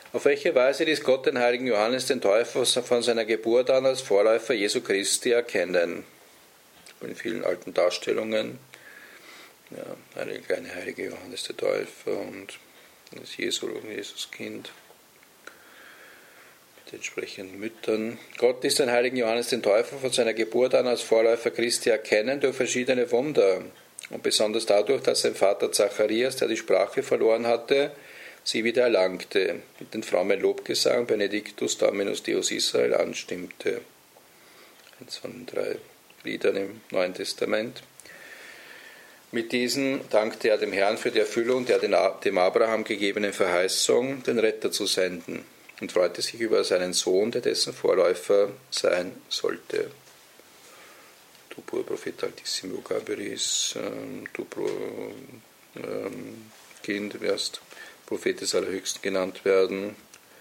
Auf welche Weise ließ Gott den heiligen Johannes den Täufer von seiner Geburt an als Vorläufer Jesu Christi erkennen? In vielen alten Darstellungen, ja, eine kleine heilige Johannes der Täufer und das Jesuskind mit entsprechenden Müttern. Gott ließ den heiligen Johannes den Täufer von seiner Geburt an als Vorläufer Christi erkennen durch verschiedene Wunder und besonders dadurch, dass sein Vater Zacharias, der die Sprache verloren hatte, sie wieder erlangte, mit den frommen Lobgesang Benedictus Dominus Deus Israel anstimmte. Eins von den 3 Liedern im Neuen Testament. Mit diesen dankte er dem Herrn für die Erfüllung der dem Abraham gegebenen Verheißung, den Retter zu senden, und freute sich über seinen Sohn, der dessen Vorläufer sein sollte. Tu pur Prophet Altissimo Gaberis, tu pro Kind, wirst Prophet des Allerhöchsten genannt werden.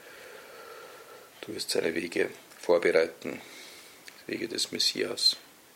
Du wirst seine Wege vorbereiten, die Wege des Messias.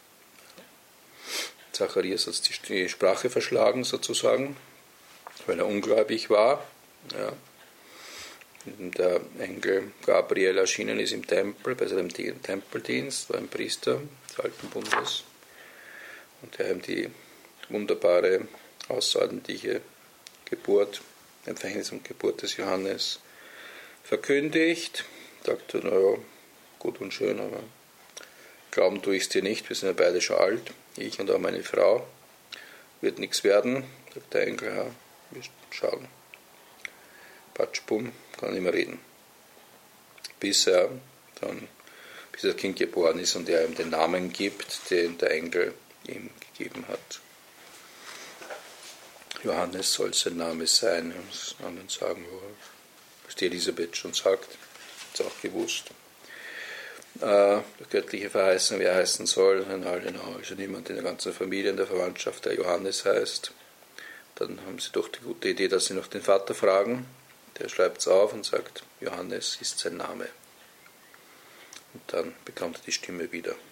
Zacharias hat die Sprache verschlagen, sozusagen, weil er ungläubig war. Ja. Der Engel Gabriel erschienen ist im Tempel, bei seinem Tempeldienst, war ein Priester des Alten Bundes. Und der ihm die wunderbare, außerordentliche Empfängnis und Geburt des Johannes verkündigt. Sagte, naja, gut und schön, aber glauben tue ich es dir nicht, wir sind ja beide schon alt, ich und auch meine Frau, wird nichts werden, sagt der Engel, ja, wir schauen. Patsch, bumm, kann nicht mehr reden. Bis das Kind geboren ist und er ihm den Namen gibt, den der Engel ihm gegeben hat. Johannes soll sein Name sein. Und anderen sagen, was die Elisabeth schon sagt, hat es auch gewusst. Der göttliche Verheißung, wer heißen soll, also niemand in der ganzen Familie, in der Verwandtschaft, der Johannes heißt. Dann haben sie doch die gute Idee, dass sie noch den Vater fragen. Der schreibt es auf und sagt, Johannes ist sein Name. Und dann bekommt er die Stimme wieder.